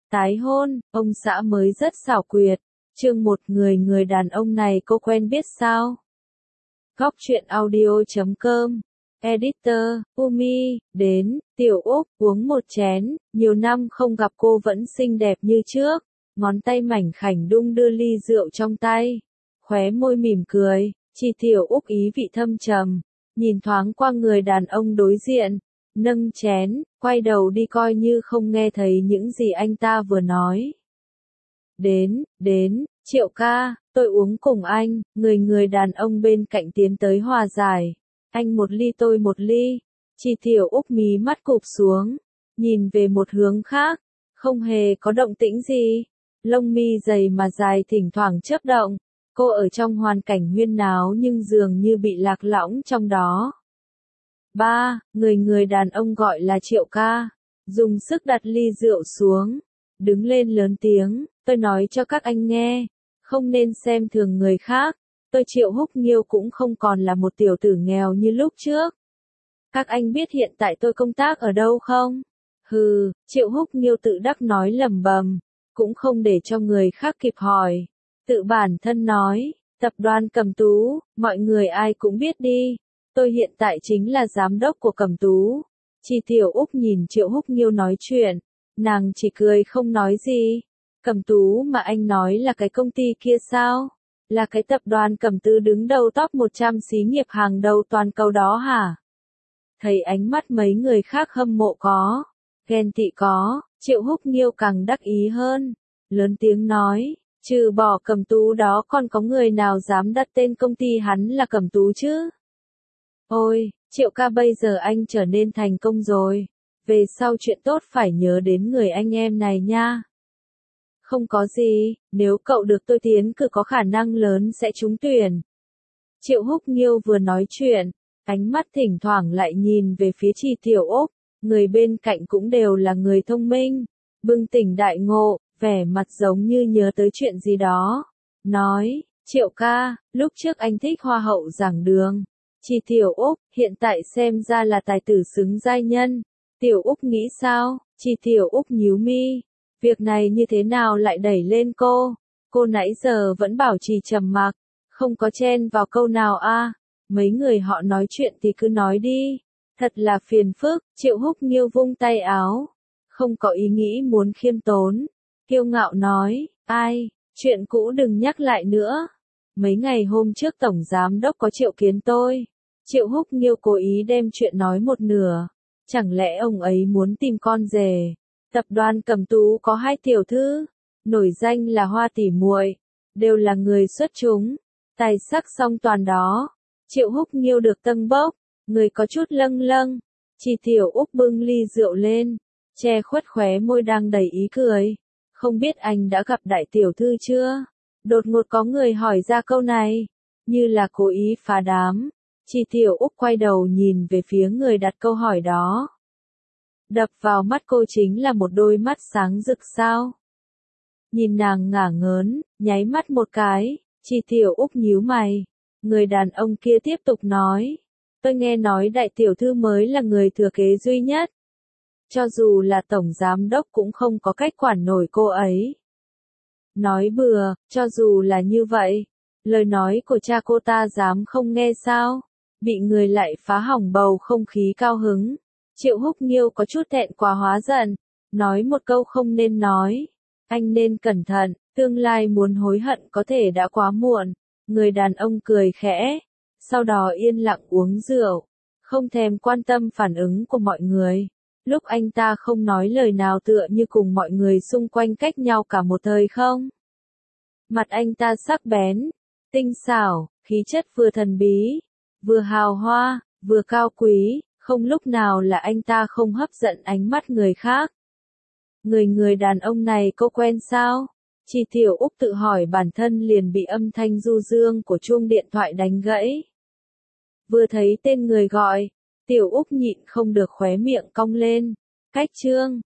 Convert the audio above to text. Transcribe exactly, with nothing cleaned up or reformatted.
Tái hôn, ông xã mới rất xảo quyệt. Chương một người người đàn ông này cô quen biết sao? Góc truyện audio chấm com Editor, Umi, đến, Tiểu Úc, uống một chén, nhiều năm không gặp cô vẫn xinh đẹp như trước, ngón tay mảnh khảnh đung đưa ly rượu trong tay, khóe môi mỉm cười, chỉ Tiểu Úc ý vị thâm trầm, nhìn thoáng qua người đàn ông đối diện, nâng chén, quay đầu đi coi như không nghe thấy những gì anh ta vừa nói. Đến, đến, Triệu ca, tôi uống cùng anh, người người đàn ông bên cạnh tiến tới hòa giải. Anh một ly tôi một ly, chỉ Tiểu Úc mí mắt cụp xuống, nhìn về một hướng khác, không hề có động tĩnh gì, lông mi dày mà dài thỉnh thoảng chớp động, cô ở trong hoàn cảnh huyên náo nhưng dường như bị lạc lõng trong đó. Ba, người người đàn ông gọi là Triệu ca, dùng sức đặt ly rượu xuống, đứng lên lớn tiếng, tôi nói cho các anh nghe, không nên xem thường người khác. Tôi Triệu Húc Nghiêu cũng không còn là một tiểu tử nghèo như lúc trước. Các anh biết hiện tại tôi công tác ở đâu không? Hừ, Triệu Húc Nghiêu tự đắc nói lẩm bẩm, cũng không để cho người khác kịp hỏi. Tự bản thân nói, tập đoàn Cẩm Tú, mọi người ai cũng biết đi. Tôi hiện tại chính là giám đốc của Cẩm Tú. Chỉ Tiểu Úc nhìn Triệu Húc Nghiêu nói chuyện, nàng chỉ cười không nói gì. Cẩm Tú mà anh nói là cái công ty kia sao? Là cái tập đoàn Cẩm Tú đứng đầu top một trăm xí nghiệp hàng đầu toàn cầu đó hả? Thấy ánh mắt mấy người khác hâm mộ có, ghen tị có, Triệu Húc Nghiêu càng đắc ý hơn, lớn tiếng nói, trừ bỏ Cẩm Tú đó còn có người nào dám đặt tên công ty hắn là Cẩm Tú chứ? Ôi, Triệu ca bây giờ anh trở nên thành công rồi, về sau chuyện tốt phải nhớ đến người anh em này nha. Không có gì, nếu cậu được tôi tiến cử có khả năng lớn sẽ trúng tuyển. Triệu Húc Nghiêu vừa nói chuyện, ánh mắt thỉnh thoảng lại nhìn về phía Chi Tiểu Úc, người bên cạnh cũng đều là người thông minh, bừng tỉnh đại ngộ, vẻ mặt giống như nhớ tới chuyện gì đó. Nói, Triệu ca, lúc trước anh thích hoa hậu giảng đường. Chi Tiểu Úc, hiện tại xem ra là tài tử xứng giai nhân. Tiểu Úc nghĩ sao? Chi Tiểu Úc nhíu mi. Việc này như thế nào lại đẩy lên cô? Cô nãy giờ vẫn bảo trì trầm mặc, không có chen vào câu nào a. À, mấy người họ nói chuyện thì cứ nói đi. Thật là phiền phức, Triệu Húc Nghiêu vung tay áo. Không có ý nghĩ muốn khiêm tốn. Kiêu ngạo nói, ai, chuyện cũ đừng nhắc lại nữa. Mấy ngày hôm trước Tổng Giám Đốc có triệu kiến tôi. Triệu Húc Nghiêu cố ý đem chuyện nói một nửa. Chẳng lẽ ông ấy muốn tìm con rể? Tập đoàn Cẩm Tú có hai tiểu thư, nổi danh là Hoa tỷ muội, đều là người xuất chúng, tài sắc song toàn đó. Triệu Húc Nghiêu được tâng bốc, người có chút lâng lâng, Chỉ Tiểu Úc bưng ly rượu lên, che khuất khóe môi đang đầy ý cười. Không biết anh đã gặp đại tiểu thư chưa? Đột ngột có người hỏi ra câu này, như là cố ý phá đám. Chỉ Tiểu Úc quay đầu nhìn về phía người đặt câu hỏi đó. Đập vào mắt cô chính là một đôi mắt sáng rực sao. Nhìn nàng ngả ngớn, nháy mắt một cái, Chỉ Tiểu Úc nhíu mày. Người đàn ông kia tiếp tục nói, tôi nghe nói đại tiểu thư mới là người thừa kế duy nhất. Cho dù là tổng giám đốc cũng không có cách quản nổi cô ấy. Nói bừa, cho dù là như vậy, lời nói của cha cô ta dám không nghe sao, bị người lại phá hỏng bầu không khí cao hứng. Triệu Húc Nghiêu có chút thẹn quá hóa giận, nói một câu không nên nói. Anh nên cẩn thận, tương lai muốn hối hận có thể đã quá muộn. Người đàn ông cười khẽ, sau đó yên lặng uống rượu, không thèm quan tâm phản ứng của mọi người. Lúc anh ta không nói lời nào tựa như cùng mọi người xung quanh cách nhau cả một thời không. Mặt anh ta sắc bén, tinh xảo, khí chất vừa thần bí, vừa hào hoa, vừa cao quý. Không lúc nào là anh ta không hấp dẫn ánh mắt người khác. Người người đàn ông này cô quen sao? Chỉ Tiểu Úc tự hỏi bản thân liền bị âm thanh du dương của chuông điện thoại đánh gãy. Vừa thấy tên người gọi, Tiểu Úc nhịn không được khóe miệng cong lên. Cách Trương,